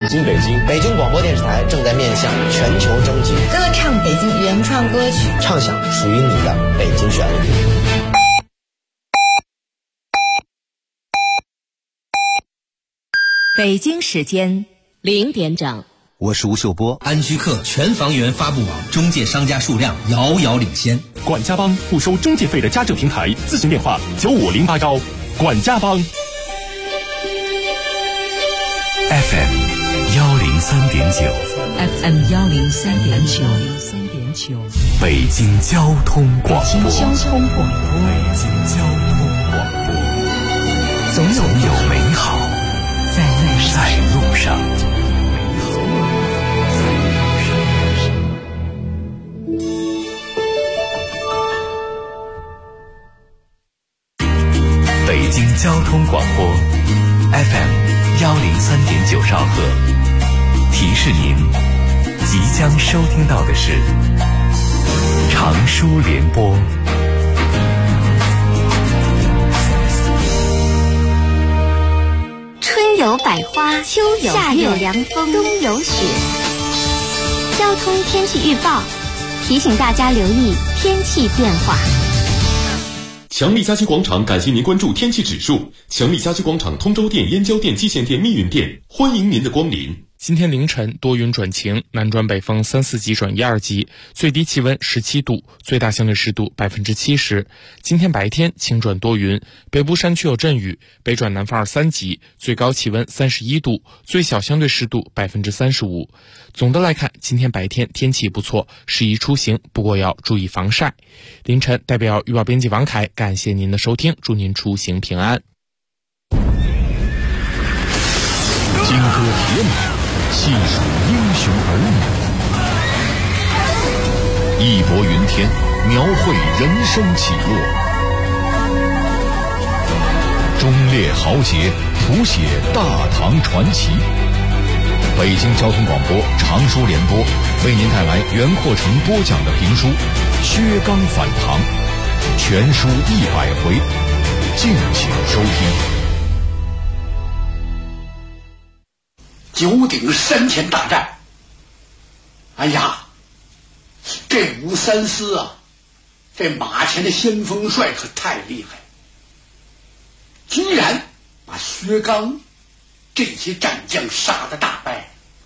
进北京。 北京广播电视台正在面向全球征集歌唱北京原创歌曲， 唱响属于你的北京旋律。 北京时间0点整， 我是吴秀波。安居客全房源发布网中介商家数量遥遥领先。 管家帮不收中介费的家政平台，咨询电话95081。管家帮。 FM 103.9 FM 103.9， 北京交通广播。 北京交通广播，总有美好在路上。 北京交通广播 FM 103.9兆赫，提示您即将收听到的是长舒联播。 春有百花，秋有夏有凉风，冬有雪。交通天气预报提醒大家留意天气变化。 强力家居广场感谢您关注天气指数。强力家居广场通州店、燕郊店、蓟县店、密云店，欢迎您的光临。 今天凌晨多云转晴，南转北风3、4级转1、2级，最低气温17度，最大相对湿度70%。今天白天晴转多云，北部山区有阵雨，北转南风2、3级，最高气温31度，最小相对湿度35%。总的来看，今天白天天气不错，适宜出行，不过要注意防晒。凌晨代表预报编辑王凯感谢您的收听，祝您出行平安。 金戈铁马，细数英雄儿女，义薄云天，描绘人生起落，忠烈豪杰，谱写大唐传奇。北京交通广播长舒联播为您带来袁阔成播讲的评书《薛刚反唐》，全书100回，敬请收听。 九鼎山前大战，哎呀，这武三思啊，这马前的先锋帅可太厉害，居然把薛刚这些战将杀得大败。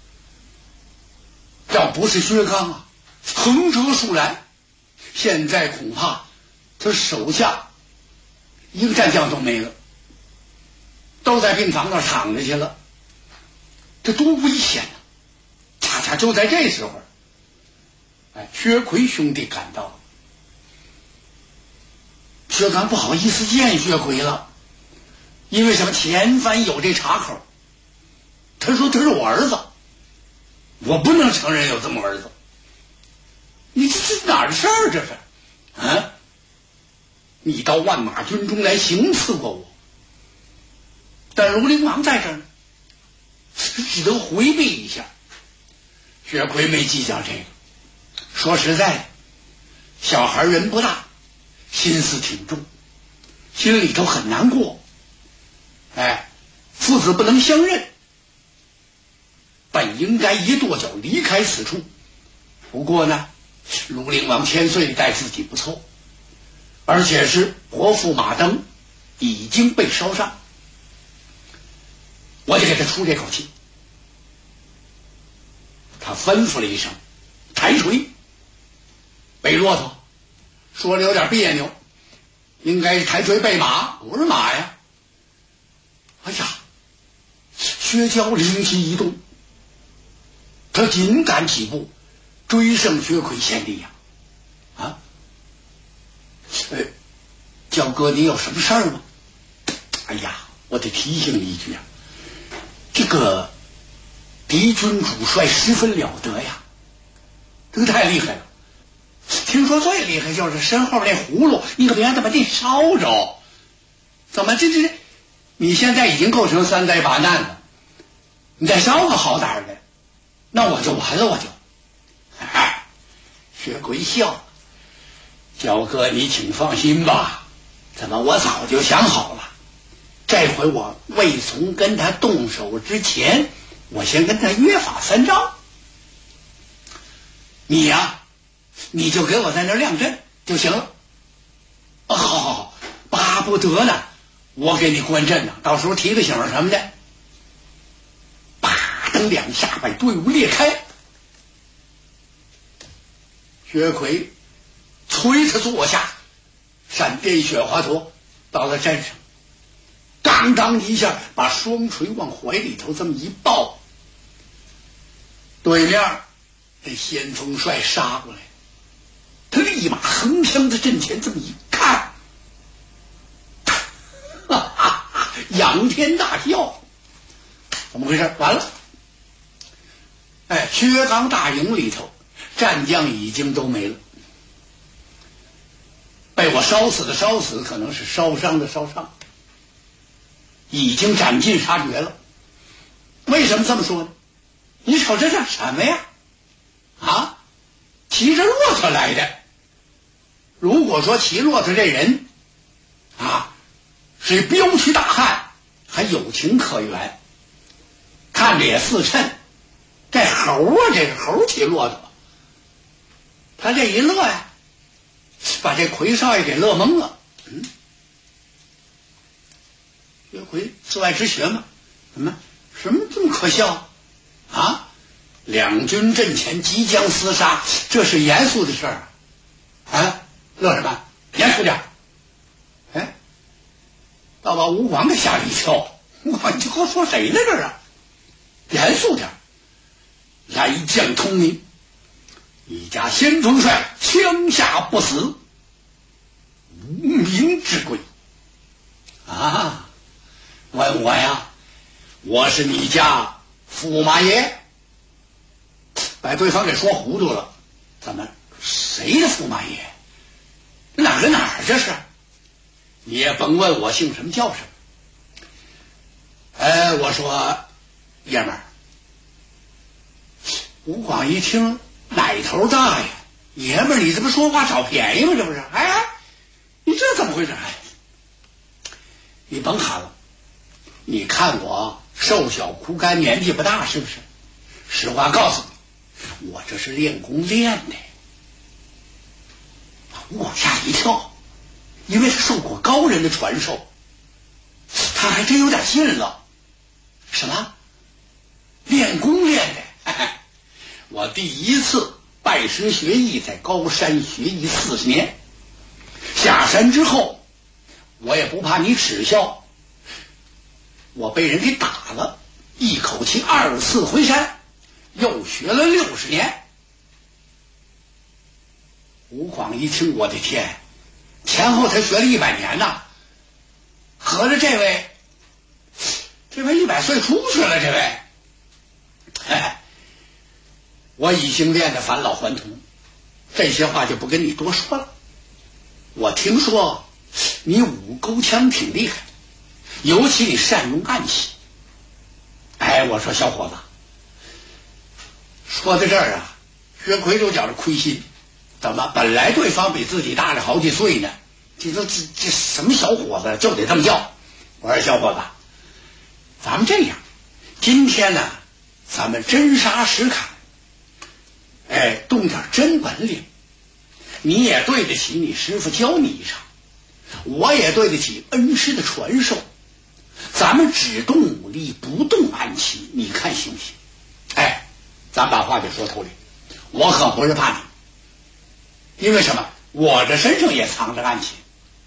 要不是薛刚啊，横折竖拦，现在恐怕他手下一个战将都没了，都在病房那躺着去了。这多危险啊！恰恰就在这时候，薛奎兄弟赶到了。薛刚不好意思见薛奎了，因为什么？前番有这茬口。他说他是我儿子，我不能承认有这么儿子。你这哪儿的事儿？这是啊！你到万马军中来行刺过我，但庐陵王在这儿呢，只得回避一下。薛奎没计较这个，说实在的，小孩人不大，心思挺重，心里头很难过。父子不能相认，本应该一跺脚离开此处。不过呢，庐陵王千岁待自己不错，而且是国父马登已经被烧伤，我就给他出这口气。他吩咐了一声抬锤，背骆驼，说的有点别扭，应该是抬锤背马，不是马呀。哎呀，薛娇灵机一动，他紧赶几步追上薛奎贤弟呀。娇哥，你有什么事儿吗？哎呀，我得提醒你一句啊，这个敌军主帅十分了得呀，这个太厉害了。听说最厉害就是身后那葫芦，你可别让他把这烧着。怎么这你现在已经构成3灾8难了，你再烧个好歹的，那我就完了，我就。薛奎笑，娇哥你请放心吧，怎么我早就想好了，这回我未从跟他动手之前， 我先跟他约法三章。你呀，你就给我在那儿亮阵就行了。好，巴不得呢，我给你关阵呢，到时候提个醒什么的。叭噔两下把队伍裂开，薛奎催他坐下，闪电雪花陀到了阵上，刚刚一下把双锤往怀里头这么一抱，对面这先锋帅杀过来，他立马横枪在阵前这么一看，哈哈哈，仰天大笑。怎么回事？完了！薛刚大营里头战将已经都没了，被我烧死的烧死，可能是烧伤的烧伤，已经斩尽杀绝了。为什么这么说呢？你瞅这是什么呀？骑着骆驼来的。如果说骑骆驼这人是彪躯大汉，还有情可原，看着也似称。这猴啊，这个猴骑骆驼，他这一乐呀，把这奎少爷给乐懵了。薛奎自外之学嘛，什么这么可笑啊？两军阵前即将厮杀，这是严肃的事儿乐什么？严肃点。倒把吴广给吓了一跳。你这和说谁呢这是？严肃点。来将通明，一家先锋帅枪下不死，无名之贵问我呀，我是你家驸马爷。把对方给说糊涂了。怎么谁的驸马爷？哪儿这是？你也甭问我姓什么叫什么。我说爷们儿。吴广一听，奶头大呀，爷们儿，你这不说话找便宜吗？这不是？你这怎么回事？你甭喊了，你看我瘦小枯干，年纪不大，是不是？实话告诉你，我这是练功练的。吴广吓一跳，因为他受过高人的传授，他还真有点信了。什么？练功练的？我第一次拜师学艺，在高山学艺40年，下山之后，我也不怕你耻笑，我被人给打了，一口气2次回山，又学了60年。吴广一听，我的天，前后才学了100年呐！合着这位100岁出去了，这位。我已经练得返老还童，这些话就不跟你多说了。我听说你舞钩枪挺厉害，尤其你善用暗器。我说小伙子，说到这儿薛奎就觉着亏心。怎么？本来对方比自己大了好几岁呢，这什么小伙子就得这么叫。我说小伙子，咱们这样，今天呢，咱们真杀实砍。动点真本领，你也对得起你师傅教你一场，我也对得起恩师的传授。咱们只动武力，不动暗器，你看行不行？咱把话就说透了，我可不是怕你，因为什么？我这身上也藏着暗器，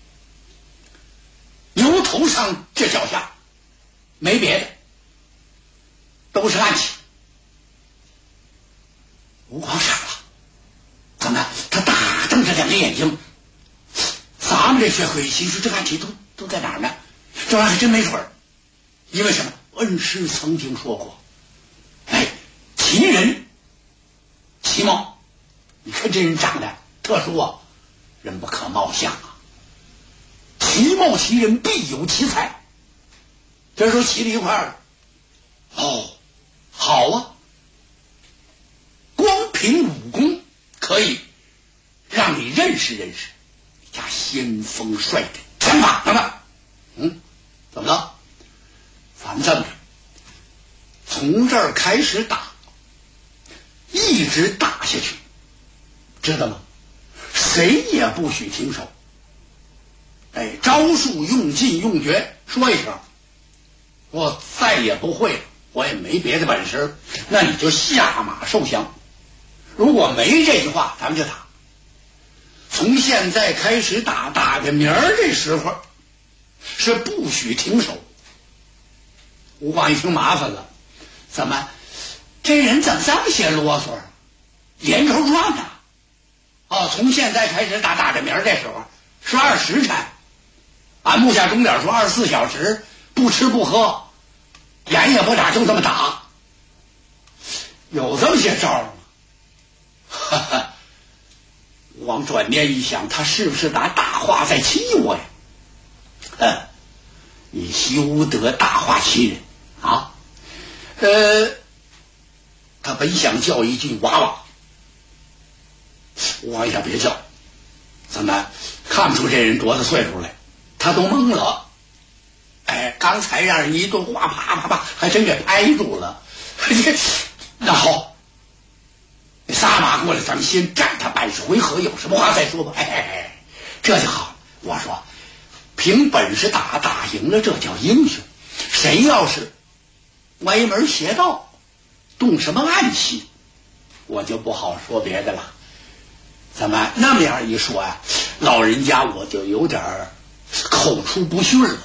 牛头上这脚下没别的，都是暗器。吴广傻了，怎么？他大瞪着2个眼睛。咱们这薛奎心说这暗器都在哪儿呢？这玩意儿还真没准儿，因为什么？恩师曾经说过，奇人奇貌，你看这人长得特殊人不可貌相其貌其人必有奇才。这时候齐了一块儿了。好光凭武功可以让你认识认识你家先锋帅的枪法等等。怎么了？咱们这么着，从从这儿开始打，一直打下去，知道吗？谁也不许停手。招数用尽用绝，说一声我再也不会了，我也没别的本事，那你就下马受降。如果没这句话，咱们就打。从现在开始打，打到明儿这时候是不许停手。吴广一听麻烦了，怎么这人怎么这么些啰嗦啊？连轴转呢？从现在开始打，打到明儿这时候是20辰，按木下钟点说24小时，不吃不喝，眼也不眨，就这么打。有这么些招吗？哈哈，王转念一想，他是不是拿大话在欺我呀？你休得大话欺人啊！他本想叫一句娃娃，我也别叫，怎么看不出这人多大岁数来？他都懵了。刚才让人一顿话啪啪啪，还真给拍住了。那好，撒马过来，咱们先战他80回合，有什么话再说吧。这就好。我说，凭本事打，打赢了这叫英雄。谁要是歪门邪道，动什么暗器，我就不好说别的了。怎么那么样一说啊，老人家我就有点口出不逊了。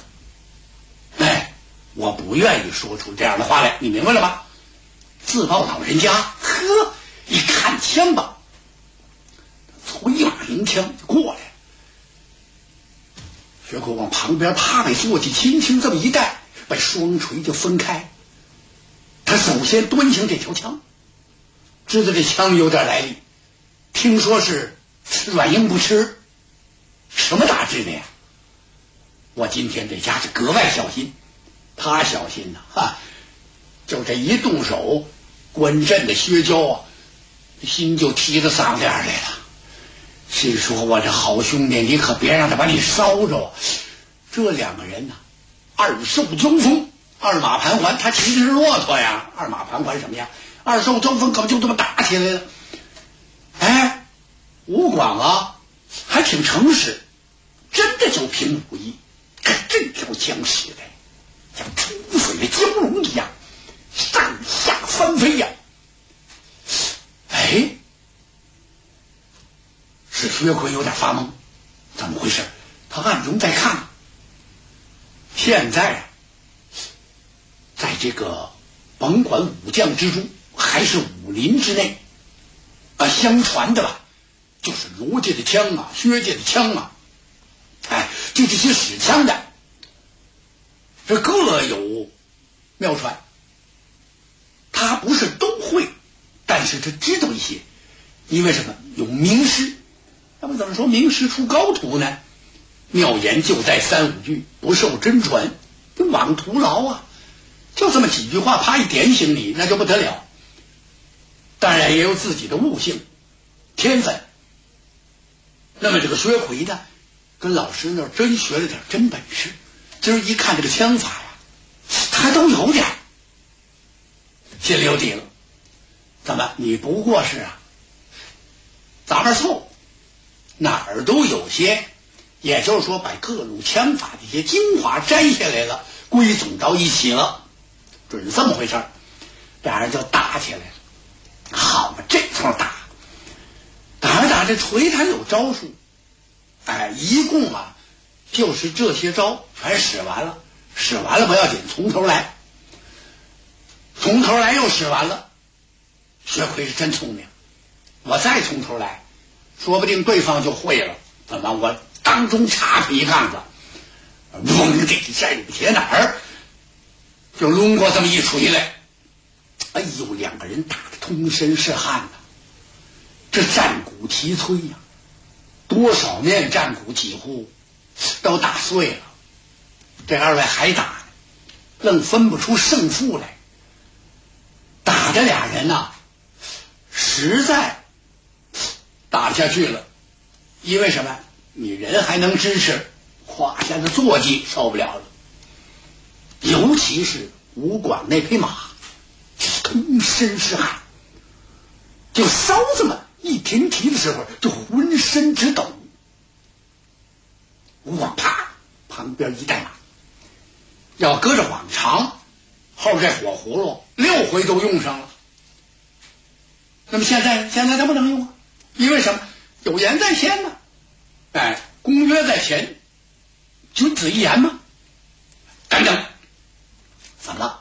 我不愿意说出这样的话来，你明白了吧？自报老人家，一看枪吧，催马迎枪就过来了。薛口往旁边趴北坐起，轻轻这么一带，把双锤就分开。他首先端详这条枪，知道这枪有点来历，听说是软硬不吃，什么大致的呀？我今天这家是格外小心。他小心呐，就这一动手，观阵的薛娇啊，心就提到嗓子眼来了。心说我这好兄弟，你可别让他把你烧着。这两个人呢，二兽交锋，二马盘桓，他骑的是骆驼呀，二马盘桓什么呀？二兽交锋可不就这么打起来了？吴广啊，还挺诚实，真的就凭武艺，可这条枪使的像出水的蛟龙一样，上下翻飞呀！是薛奎有点发懵，怎么回事？他暗中在看。现在在这个甭管武将之中还是武林之内相传的吧，就是罗家的枪啊，薛家的枪啊，就这些使枪的，这各有妙传。他不是都会，但是他知道一些，因为什么？有名师。那么怎么说名师出高徒呢？妙言就在3、5句，不受真传，就枉徒劳啊！就这么几句话，啪一点醒你，那就不得了。当然也有自己的悟性、天分。那么这个薛奎呢，跟老师那儿真学了点真本事。今儿一看这个枪法呀，他都有点心里有底了。怎么？你不过是杂牌凑，哪儿都有些，也就是说把各路枪法的一些精华摘下来了，归总到一起了，准是这么回事儿。俩人就打起来了。好嘛，这通打着打着，锤他有招数，一共就是这些招全使完了，使完了不要紧，从头来又使完了。薛奎是真聪明，我再从头来，说不定对方就会了。怎么？我当中插出一杠子，嗡的一下有铁哪儿就抡过这么一锤来。两个人打得通身是汗呐，这战鼓齐催呀，多少面战鼓几乎都打碎了。这二位还打呢，愣分不出胜负来。打的俩人实在打不下去了。因为什么？你人还能支持，胯下的坐骑受不了了。尤其是吴广那匹马， 通身是汗，就哨子们一停蹄的时候就浑身直抖。吴广啪旁边一带马，要搁着往常后这火葫芦6回都用上了。那么现在它不能用啊，因为什么？有言在先呢，公约在前，君子一言嘛。等等，怎么了？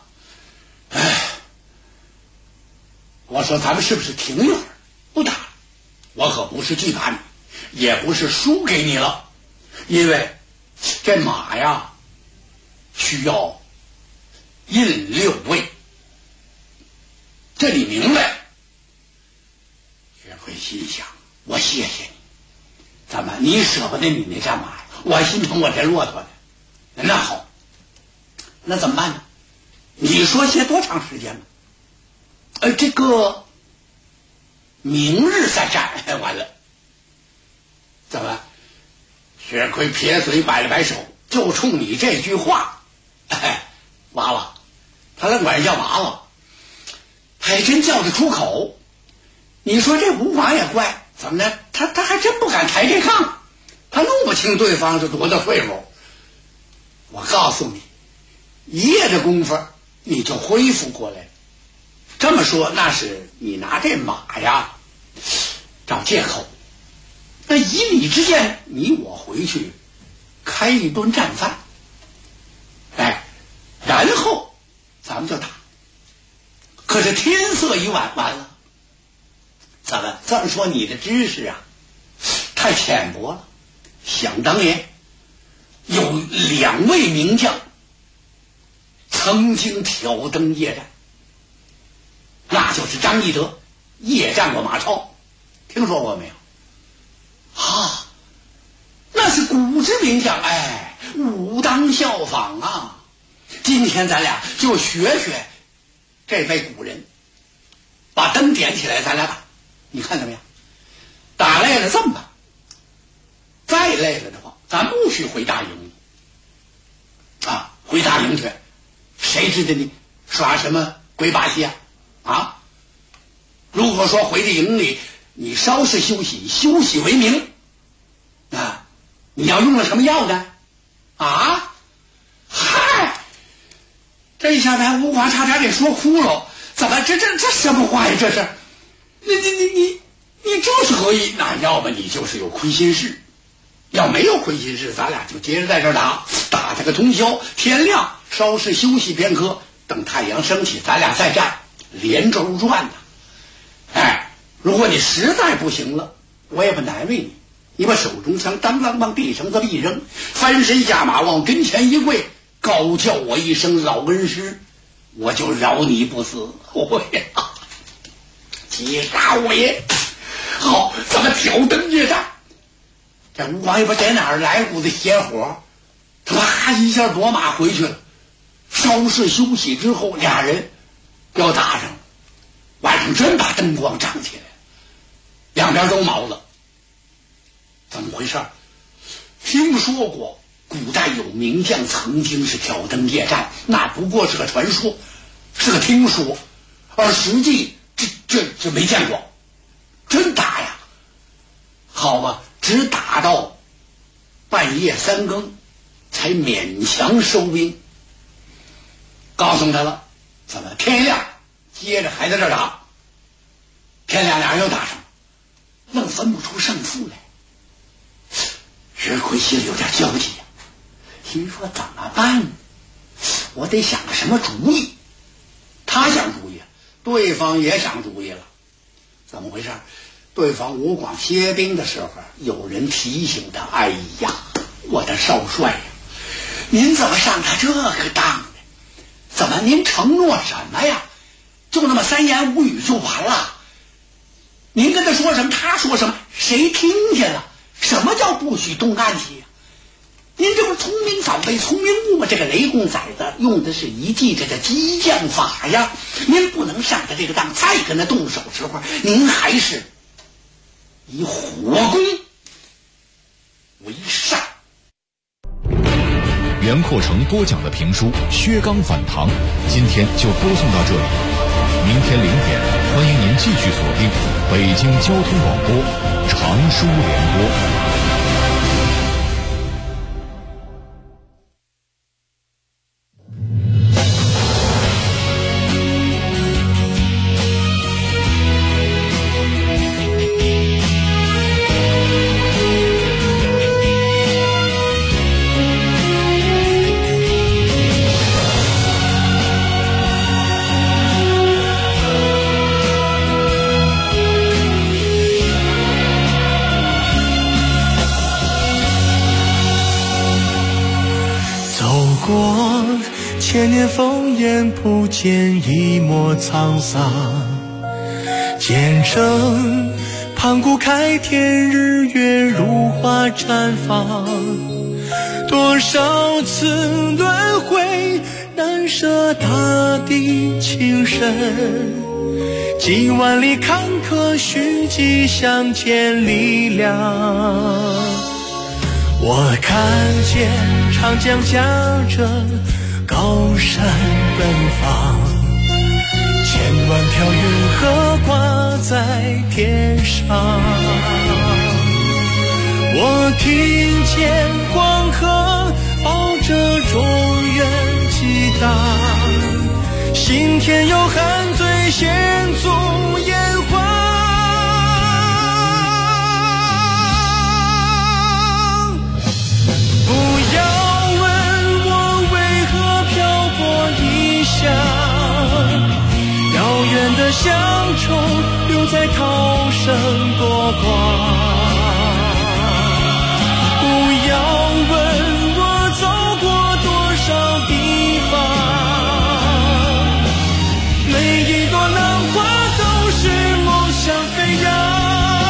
我说咱们是不是停一会儿不打？我可不是惧怕你，也不是输给你了，因为这马呀需要印6位，这你明白？岳飞心想，我谢谢你，怎么你舍不得你那战马呀？我心疼我这骆驼的。那好，那怎么办呢？你说歇多长时间呢？这个明日再战。完了，怎么？薛奎撇嘴摆了摆手，就冲你这句话，娃娃，他愣管人叫娃娃，还真叫得出口。你说这吴广也怪，怎么呢？他还真不敢抬这杠，他弄不清对方是多大岁数。我告诉你，一夜的功夫你就恢复过来。这么说，那是你拿这马呀找借口。那以礼之见，你我回去开一顿战饭，然后咱们就打。可是天色已晚，完了。怎么这么说？你的知识啊太浅薄了。想当年有2位名将曾经挑灯夜战，那就是张翼德夜战过马超，听说过没有？那是古之名将，武当效仿啊！今天咱俩就学学这位古人，把灯点起来，咱俩打，你看怎么样？打累了这么办，再累了的话，咱不许回大营回大营去，谁知道你耍什么鬼把戏啊？如果说回到营里，你稍事休息，休息为名你要用了什么药呢？这一下把吴广差点给说哭了。怎么这什么话呀？这是你就是何意？那要么你就是有亏心事，要没有亏心事，咱俩就接着在这儿打他个通宵，天亮稍事休息片刻，等太阳升起，咱俩再战，连轴转如果你实在不行了，我也不难为你，你把手中枪当啷往地上这么一扔，翻身下马往跟前一跪，高叫我一声老恩师，我就饶你不死。击杀我也好，咱们挑灯夜战。这吴广也不在哪儿来股子邪火，他啪一下夺马回去了。稍事休息之后，俩人要打上，晚上真把灯光涨起来，两边都毛了。怎么回事？听说过古代有名将曾经是挑灯夜战，那不过是个传说，是个听说，而实际这没见过，真打呀！好吧，只打到半夜3更才勉强收兵。告诉他了，怎么天亮接着还在这打，天亮俩人又打上，愣分不出胜负来。石奎心里有点焦急呀，心说怎么办？我得想个什么主意。他想主意，对方也想主意了。怎么回事？对方吴广歇兵的时候，有人提醒他：“哎呀，我的少帅呀，您怎么上他这个当呢？怎么您承诺什么呀？就那么3言5语就完了？您跟他说什么，他说什么，谁听见了？什么叫不许动暗器呀？您这不聪明反被聪明误吗？这个雷公崽子用的是一计这个激将法呀！您不能上他这个当，再跟他动手时候，您还是以火攻为上。” 袁阔成播讲的评书《薛刚反唐》，今天就播送到这里。 明天0点，欢迎您继续锁定北京交通广播常书联播。 千年烽烟不见一抹沧桑，见证盘古开天，日月如花绽放。多少次轮回，难舍大地情深，几万里坎坷，虚迹相见力量。我看见长江夹着高山奔放，千万条云河挂在天上。我听见黄河抱着中原激荡，心田有汉醉献足炎黄。不要问我为何漂泊异乡，遥远的乡愁留在涛声波光。不要问我走过多少地方，每一朵浪花都是梦想飞扬。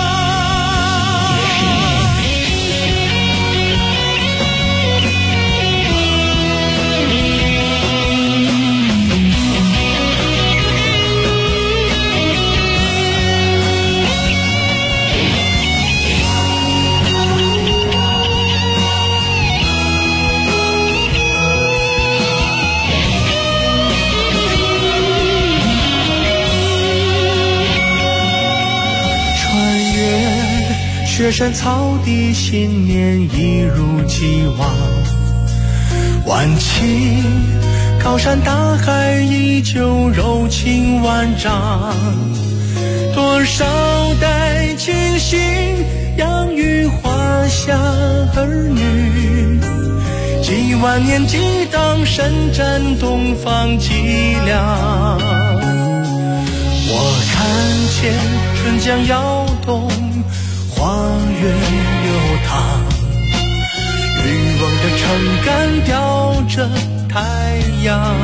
雪山草地，信念一如既往。万顷高山大海，依旧柔情万丈。多少代清醒，养育华夏儿女。几万年激荡，伸展东方脊梁。我看见春江摇动，花月流淌，渔翁的撑杆吊着太阳。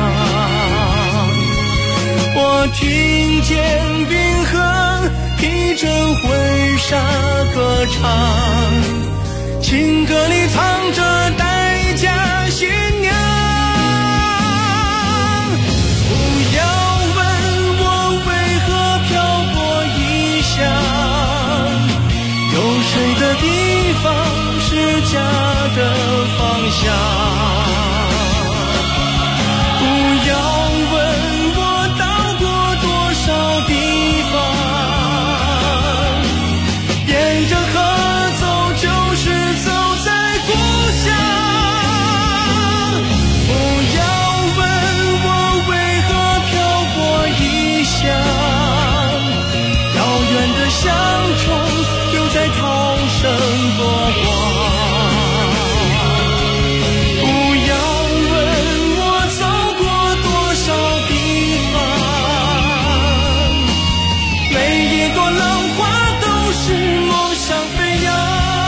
我听见冰河披着婚纱歌唱，情歌里藏着待嫁新娘。不要问我为何漂泊异乡，有水的地方是家的方向。不要问我到过多少地方，沿着河走就是走在故乡。不要问我为何漂泊异乡，遥远的乡愁留在涛声波光。不要问我走过多少地方，每一朵浪花都是梦想飞扬，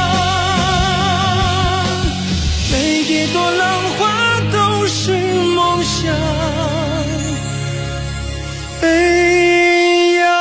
每一朵浪花都是梦想飞扬。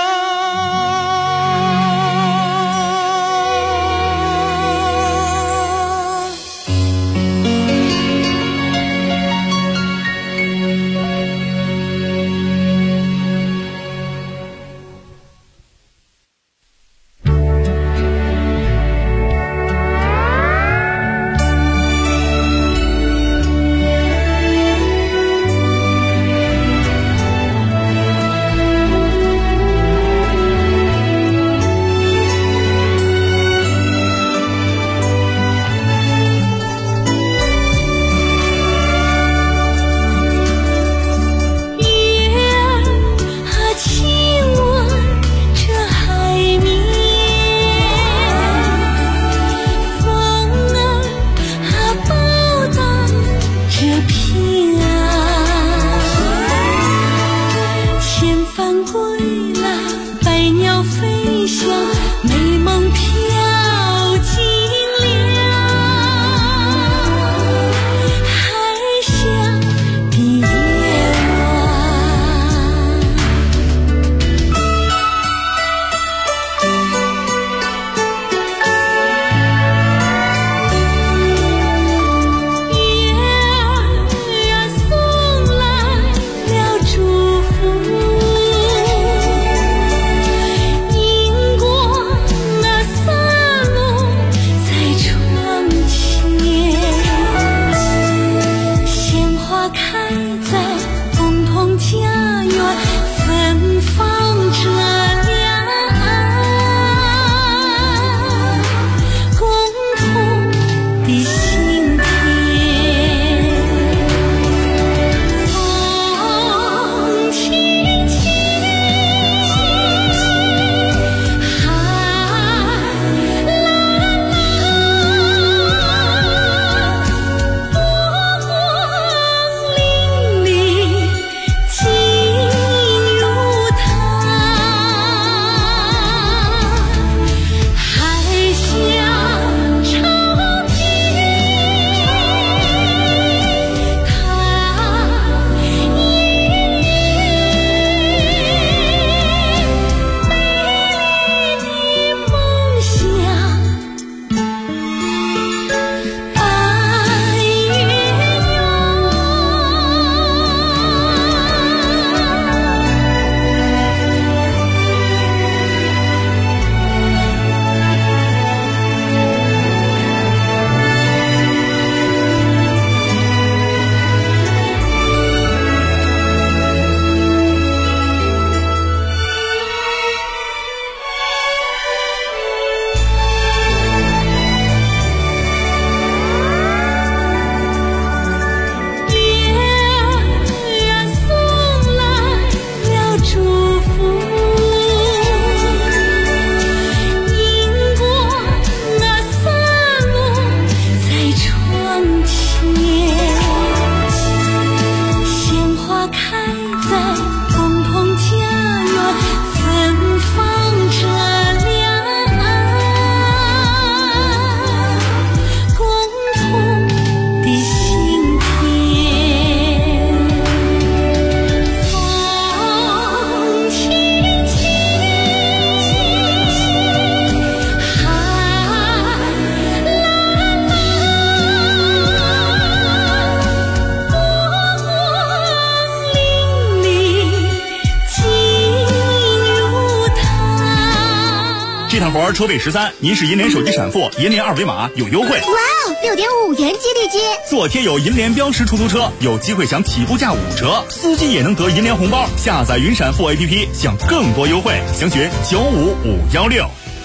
这趟活车费13，您是银联手机闪付，银联二维码有优惠。 哇哦，6.5元激励金！ 做贴有银联标识出租车，有机会享起步价5折，司机也能得银联红包。下载云闪付 APP， 享更多优惠，详询95516。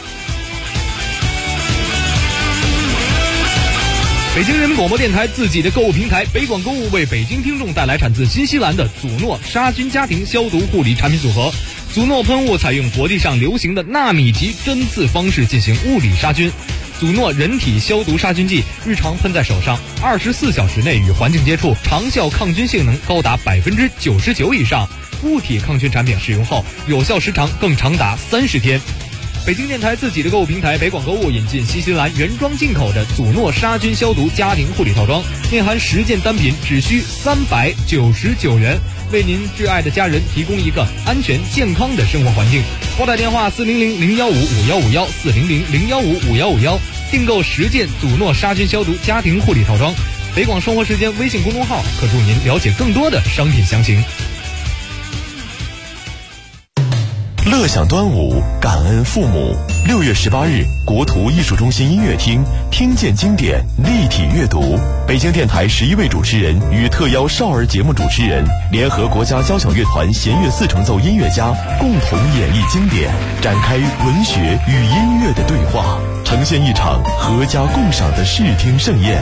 北京人民广播电台自己的购物平台北广购物为北京听众带来产自新西兰的祖诺杀菌家庭消毒护理产品组合。祖诺喷雾采用国际上流行的纳米级针刺方式进行物理杀菌。祖诺人体消毒杀菌剂日常喷在手上，24小时内与环境接触，长效抗菌性能高达99%以上。物体抗菌产品使用后，有效时长更长达30天。北京电台自己的购物平台北广购物引进新西兰原装进口的祖诺杀菌消毒家庭护理套装，内含10件单品，只需399元，为您挚爱的家人提供一个安全健康的生活环境。拨打电话400-015-5151 400-015-5151，订购10件祖诺杀菌消毒家庭护理套装。北广生活时间微信公众号可助您了解更多的商品详情。 乐享端午，感恩父母。6月18日，国图艺术中心音乐厅，听见经典，立体阅读。北京电台11位主持人与特邀少儿节目主持人，联合国家交响乐团弦乐4重奏音乐家，共同演绎经典，展开文学与音乐的对话，呈现一场合家共赏的视听盛宴。